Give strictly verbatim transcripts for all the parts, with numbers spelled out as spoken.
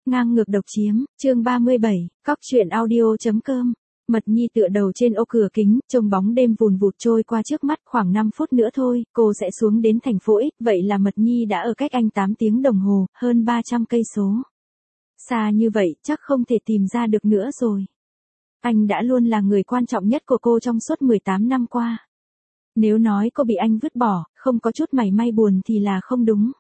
Ngang ngược độc chiếm, chương ba mươi bảy, cóc truyện audio.com. Mật Nhi tựa đầu trên ô cửa kính, trông bóng đêm vùn vụt trôi qua trước mắt, khoảng năm phút nữa thôi, cô sẽ xuống đến thành phố X, vậy là Mật Nhi đã ở cách anh tám tiếng đồng hồ, hơn ba trăm cây số. Xa như vậy, chắc không thể tìm ra được nữa rồi. Anh đã luôn là người quan trọng nhất của cô trong suốt mười tám năm qua. Nếu nói cô bị anh vứt bỏ, không có chút mảy may buồn thì là không đúng.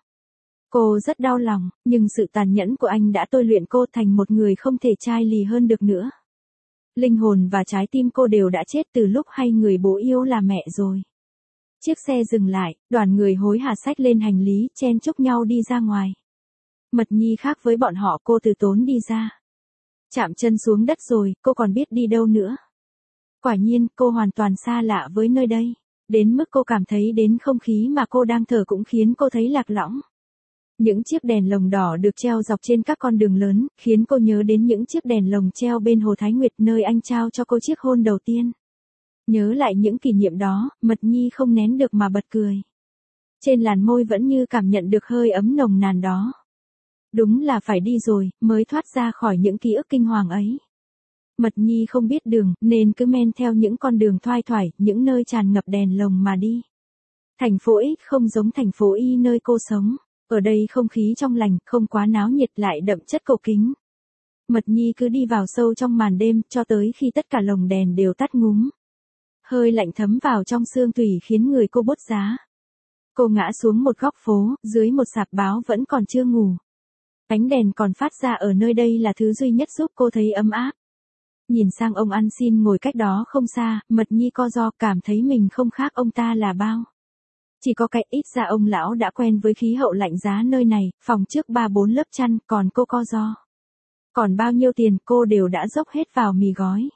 Cô rất đau lòng, nhưng sự tàn nhẫn của anh đã tôi luyện cô thành một người không thể chai lì hơn được nữa. Linh hồn và trái tim cô đều đã chết từ lúc hay người bố yêu là mẹ rồi. Chiếc xe dừng lại, đoàn người hối hả xách lên hành lý, chen chúc nhau đi ra ngoài. Mật Nhi khác với bọn họ, cô từ tốn đi ra. Chạm chân xuống đất rồi, cô còn biết đi đâu nữa. Quả nhiên, cô hoàn toàn xa lạ với nơi đây. Đến mức cô cảm thấy đến không khí mà cô đang thở cũng khiến cô thấy lạc lõng. Những chiếc đèn lồng đỏ được treo dọc trên các con đường lớn, khiến cô nhớ đến những chiếc đèn lồng treo bên Hồ Thái Nguyệt nơi anh trao cho cô chiếc hôn đầu tiên. Nhớ lại những kỷ niệm đó, Mật Nhi không nén được mà bật cười. Trên làn môi vẫn như cảm nhận được hơi ấm nồng nàn đó. Đúng là phải đi rồi, mới thoát ra khỏi những ký ức kinh hoàng ấy. Mật Nhi không biết đường, nên cứ men theo những con đường thoai thoải, những nơi tràn ngập đèn lồng mà đi. Thành phố X không giống thành phố Y nơi cô sống. Ở đây không khí trong lành, không quá náo nhiệt lại đậm chất cổ kính. Mật Nhi cứ đi vào sâu trong màn đêm, cho tới khi tất cả lồng đèn đều tắt ngúm. Hơi lạnh thấm vào trong xương tủy khiến người cô bốt giá. Cô ngã xuống một góc phố, dưới một sạp báo vẫn còn chưa ngủ. Ánh đèn còn phát ra ở nơi đây là thứ duy nhất giúp cô thấy ấm áp. Nhìn sang ông ăn xin ngồi cách đó không xa, Mật Nhi co ro cảm thấy mình không khác ông ta là bao. Chỉ có cái ít ra ông lão đã quen với khí hậu lạnh giá nơi này, phòng trước ba bốn lớp chăn, còn cô co ro. Còn bao nhiêu tiền cô đều đã dốc hết vào mì gói.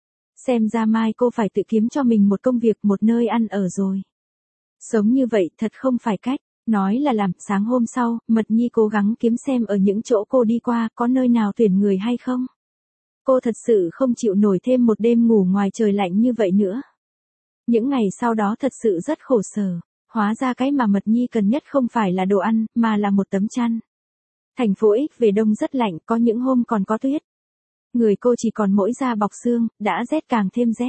Xem ra mai cô phải tự kiếm cho mình một công việc, một nơi ăn ở rồi. Sống như vậy thật không phải cách, nói là làm. Sáng hôm sau, Mật Nhi cố gắng kiếm xem ở những chỗ cô đi qua có nơi nào tuyển người hay không. Cô thật sự không chịu nổi thêm một đêm ngủ ngoài trời lạnh như vậy nữa. Những ngày sau đó thật sự rất khổ sở. Hóa ra cái mà Mật Nhi cần nhất không phải là đồ ăn, mà là một tấm chăn. Thành phố X về đông rất lạnh, có những hôm còn có tuyết. Người cô chỉ còn mỗi da bọc xương, đã rét càng thêm rét.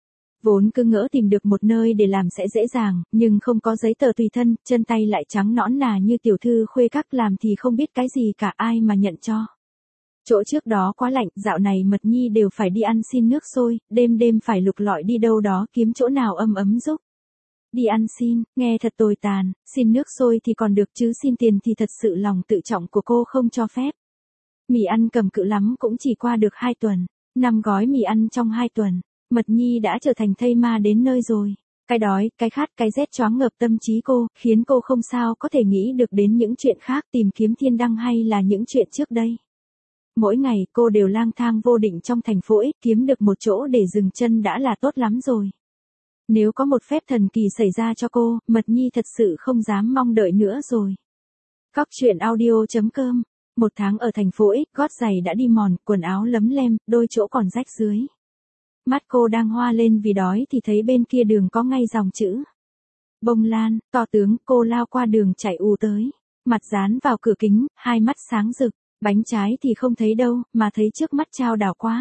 Vốn cứ ngỡ tìm được một nơi để làm sẽ dễ dàng, nhưng không có giấy tờ tùy thân, chân tay lại trắng nõn nà như tiểu thư khuê các, làm thì không biết cái gì cả, ai mà nhận cho. Chỗ trước đó quá lạnh, dạo này Mật Nhi đều phải đi ăn xin nước sôi, đêm đêm phải lục lọi đi đâu đó kiếm chỗ nào ấm ấm giúp. Đi ăn xin, nghe thật tồi tàn, xin nước sôi thì còn được chứ xin tiền thì thật sự lòng tự trọng của cô không cho phép. Mì ăn cầm cự lắm cũng chỉ qua được hai tuần, năm gói mì ăn trong hai tuần, Mật Nhi đã trở thành thây ma đến nơi rồi. Cái đói, cái khát, cái rét choáng ngợp tâm trí cô, khiến cô không sao có thể nghĩ được đến những chuyện khác, tìm kiếm thiên đăng hay là những chuyện trước đây. Mỗi ngày cô đều lang thang vô định trong thành phố X, kiếm được một chỗ để dừng chân đã là tốt lắm rồi. Nếu có một phép thần kỳ xảy ra cho cô, Mật Nhi thật sự không dám mong đợi nữa rồi. Cóc truyện audio.com. Một tháng ở thành phố X, gót giày đã đi mòn, quần áo lấm lem, đôi chỗ còn rách dưới. Mắt cô đang hoa lên vì đói thì thấy bên kia đường có ngay dòng chữ Bông Lan, to tướng. Cô lao qua đường chạy ù tới. Mặt dán vào cửa kính, hai mắt sáng rực. Bánh trái thì không thấy đâu, mà thấy trước mắt trao đảo quá.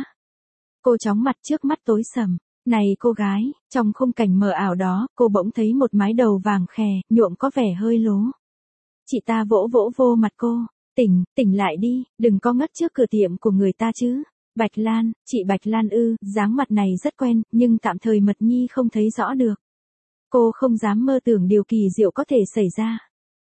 Cô chóng mặt, trước mắt tối sầm. Này cô gái, trong khung cảnh mờ ảo đó, cô bỗng thấy một mái đầu vàng khè, nhuộm có vẻ hơi lố. Chị ta vỗ vỗ vô mặt cô, tỉnh, tỉnh lại đi, đừng có ngất trước cửa tiệm của người ta chứ. Bạch Lan, chị Bạch Lan ư, dáng mặt này rất quen, nhưng tạm thời Mật Nhi không thấy rõ được. Cô không dám mơ tưởng điều kỳ diệu có thể xảy ra.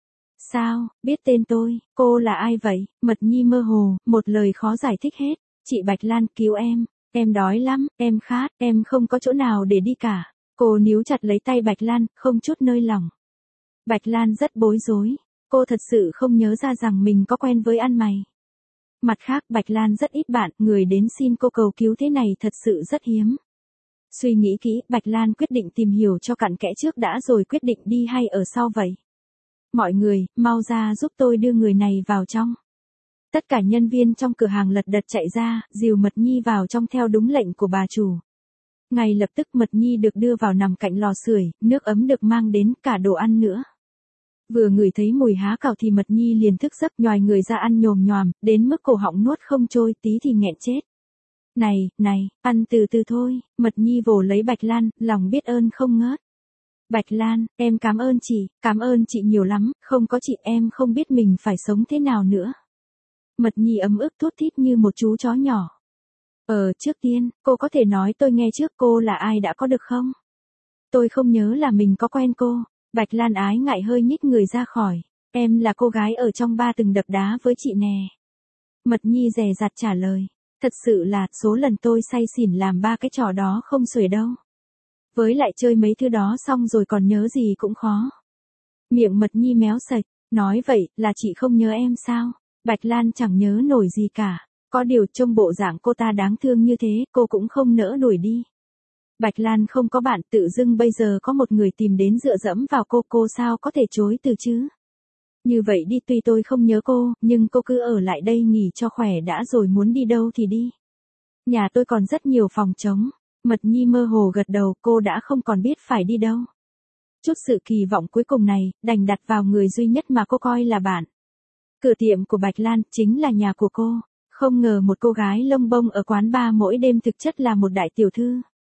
Sao, biết tên tôi, cô là ai vậy? Mật Nhi mơ hồ, một lời khó giải thích hết. Chị Bạch Lan, cứu em. Em đói lắm, em khát, em không có chỗ nào để đi cả. Cô níu chặt lấy tay Bạch Lan, không chút nơi lỏng. Bạch Lan rất bối rối. Cô thật sự không nhớ ra rằng mình có quen với ăn mày. Mặt khác, Bạch Lan rất ít bạn, người đến xin cô cầu cứu thế này thật sự rất hiếm. Suy nghĩ kỹ, Bạch Lan quyết định tìm hiểu cho cặn kẽ trước đã rồi quyết định đi hay ở sau vậy. Mọi người, mau ra giúp tôi đưa người này vào trong. Tất cả nhân viên trong cửa hàng lật đật chạy ra, dìu Mật Nhi vào trong theo đúng lệnh của bà chủ. Ngay lập tức Mật Nhi được đưa vào nằm cạnh lò sưởi, nước ấm được mang đến, cả đồ ăn nữa. Vừa ngửi thấy mùi há cảo thì Mật Nhi liền thức giấc nhoài người ra ăn nhồm nhoàm, đến mức cổ họng nuốt không trôi, tí thì nghẹn chết. Này, này, ăn từ từ thôi, Mật Nhi vồ lấy Bạch Lan, lòng biết ơn không ngớt. Bạch Lan, em cảm ơn chị, cảm ơn chị nhiều lắm, không có chị em không biết mình phải sống thế nào nữa. Mật Nhi ấm ức thút thít như một chú chó nhỏ. Ờ, trước tiên, cô có thể nói tôi nghe trước cô là ai đã có được không? Tôi không nhớ là mình có quen cô. Bạch Lan ái ngại hơi nhích người ra khỏi. Em là cô gái ở trong ba từng đập đá với chị nè. Mật Nhi dè dặt trả lời. Thật sự là, số lần tôi say xỉn làm ba cái trò đó không xuể đâu. Với lại chơi mấy thứ đó xong rồi còn nhớ gì cũng khó. Miệng Mật Nhi méo sạch, nói vậy, là chị không nhớ em sao? Bạch Lan chẳng nhớ nổi gì cả. Có điều trông bộ dạng cô ta đáng thương như thế, cô cũng không nỡ đuổi đi. Bạch Lan không có bạn, tự dưng bây giờ có một người tìm đến dựa dẫm vào cô, cô sao có thể chối từ chứ? Như vậy đi, tuy tôi không nhớ cô, nhưng cô cứ ở lại đây nghỉ cho khỏe đã rồi muốn đi đâu thì đi. Nhà tôi còn rất nhiều phòng trống. Mật Nhi mơ hồ gật đầu, cô đã không còn biết phải đi đâu. Chút sự kỳ vọng cuối cùng này, đành đặt vào người duy nhất mà cô coi là bạn. Cửa tiệm của Bạch Lan, chính là nhà của cô. Không ngờ một cô gái lông bông ở quán bar mỗi đêm thực chất là một đại tiểu thư.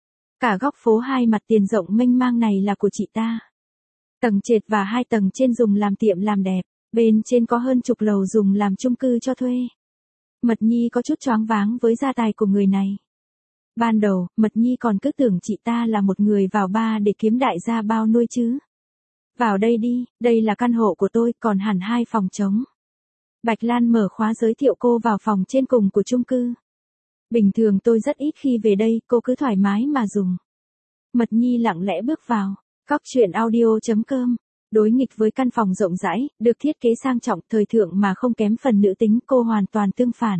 Cả góc phố hai mặt tiền rộng mênh mang này là của chị ta. Tầng trệt và hai tầng trên dùng làm tiệm làm đẹp, bên trên có hơn chục lầu dùng làm chung cư cho thuê. Mật Nhi có chút choáng váng với gia tài của người này. Ban đầu, Mật Nhi còn cứ tưởng chị ta là một người vào bar để kiếm đại gia bao nuôi chứ. Vào đây đi, đây là căn hộ của tôi, còn hẳn hai phòng trống. Bạch Lan mở khóa giới thiệu cô vào phòng trên cùng của chung cư. Bình thường tôi rất ít khi về đây, cô cứ thoải mái mà dùng. Mật Nhi lặng lẽ bước vào. Cóc truyện audio chấm com. Đối nghịch với căn phòng rộng rãi, được thiết kế sang trọng, thời thượng mà không kém phần nữ tính, cô hoàn toàn tương phản.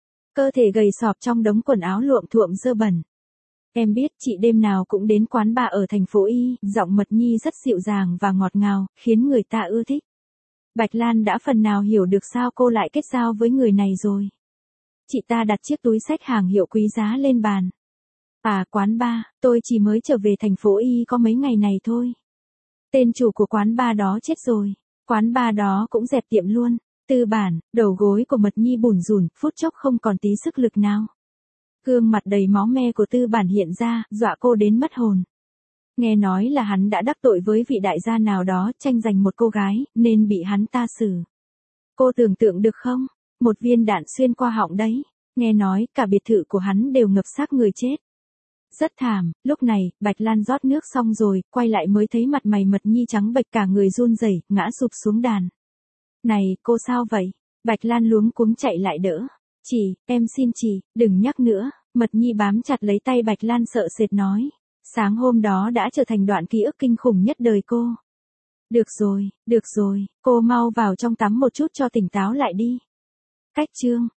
Cơ thể gầy sọp trong đống quần áo luộm thuộm dơ bẩn. Em biết chị đêm nào cũng đến quán bar ở thành phố Y, giọng Mật Nhi rất dịu dàng và ngọt ngào, khiến người ta ưa thích. Bạch Lan đã phần nào hiểu được sao cô lại kết giao với người này rồi. Chị ta đặt chiếc túi xách hàng hiệu quý giá lên bàn. À, quán bar, tôi chỉ mới trở về thành phố Y có mấy ngày này thôi. Tên chủ của quán bar đó chết rồi. Quán bar đó cũng dẹp tiệm luôn. Tư bản, đầu gối của Mật Nhi bủn rủn, phút chốc không còn tí sức lực nào. Gương mặt đầy máu me của Tư bản hiện ra, dọa cô đến mất hồn. Nghe nói là hắn đã đắc tội với vị đại gia nào đó, tranh giành một cô gái, nên bị hắn ta xử. Cô tưởng tượng được không? Một viên đạn xuyên qua họng đấy. Nghe nói, cả biệt thự của hắn đều ngập xác người chết. Rất thảm. Lúc này, Bạch Lan rót nước xong rồi, quay lại mới thấy mặt mày Mật Nhi trắng bệch, cả người run rẩy, ngã sụp xuống đàn. Này, cô sao vậy? Bạch Lan luống cuống chạy lại đỡ. Chị, em xin chị, đừng nhắc nữa. Mật Nhi bám chặt lấy tay Bạch Lan sợ sệt nói. Sáng hôm đó đã trở thành đoạn ký ức kinh khủng nhất đời cô. Được rồi, được rồi, cô mau vào trong tắm một chút cho tỉnh táo lại đi. Cách chương.